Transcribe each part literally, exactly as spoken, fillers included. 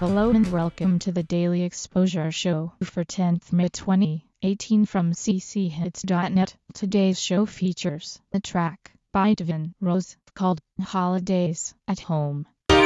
Hello and welcome to the Daily Exposure Show for tenth May twenty eighteen from c c hits dot net. Today's show features a track by Devin Rose called Holidays at Home.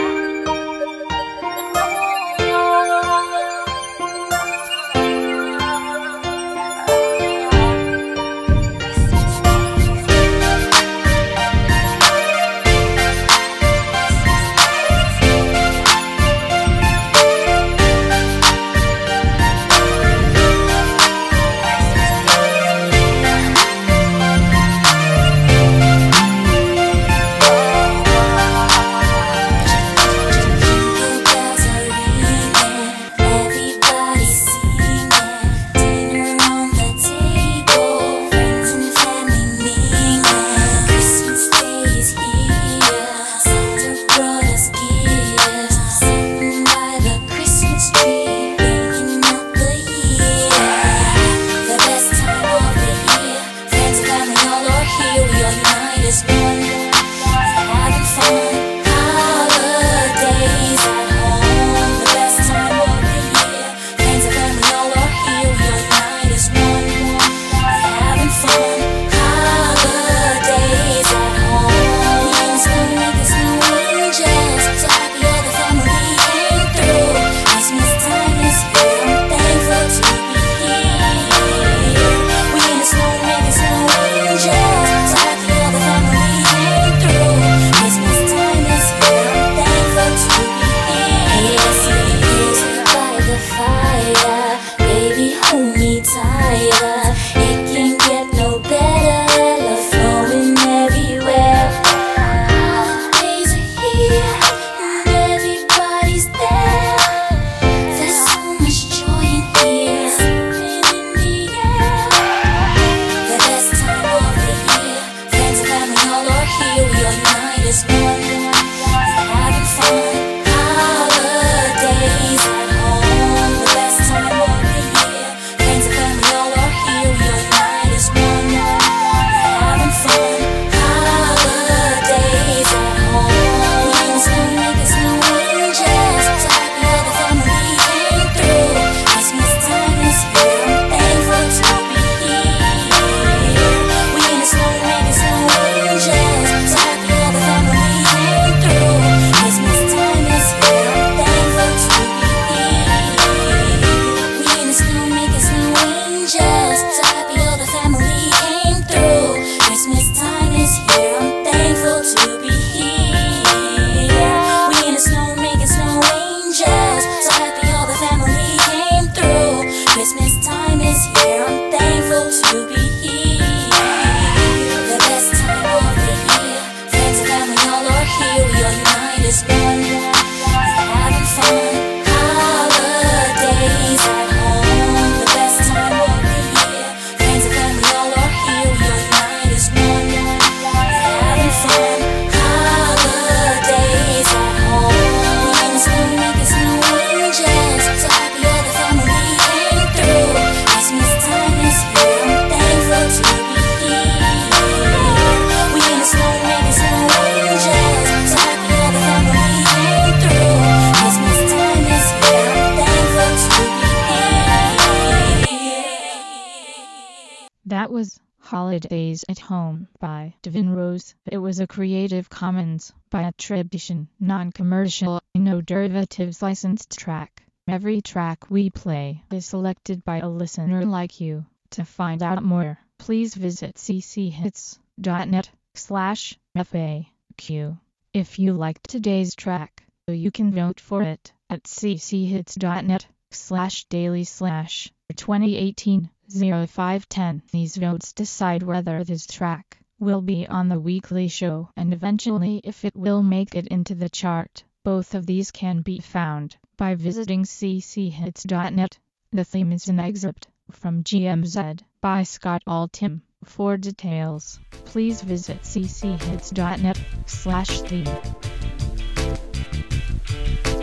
That was Holidays at Home by Devin Rose. It was a Creative Commons by attribution, non-commercial, no derivatives licensed track. Every track we play is selected by a listener like you. To find out more, please visit c c hits dot net slash F A Q. If you liked today's track, you can vote for it at c c hits dot net slash daily slash twenty eighteen oh five ten. These votes decide whether this track will be on the weekly show and eventually if it will make it into the chart. Both of these can be found by visiting c c hits dot net. The theme is an excerpt from G M Z by Scott Altham. For details, please visit c c hits dot net slash theme.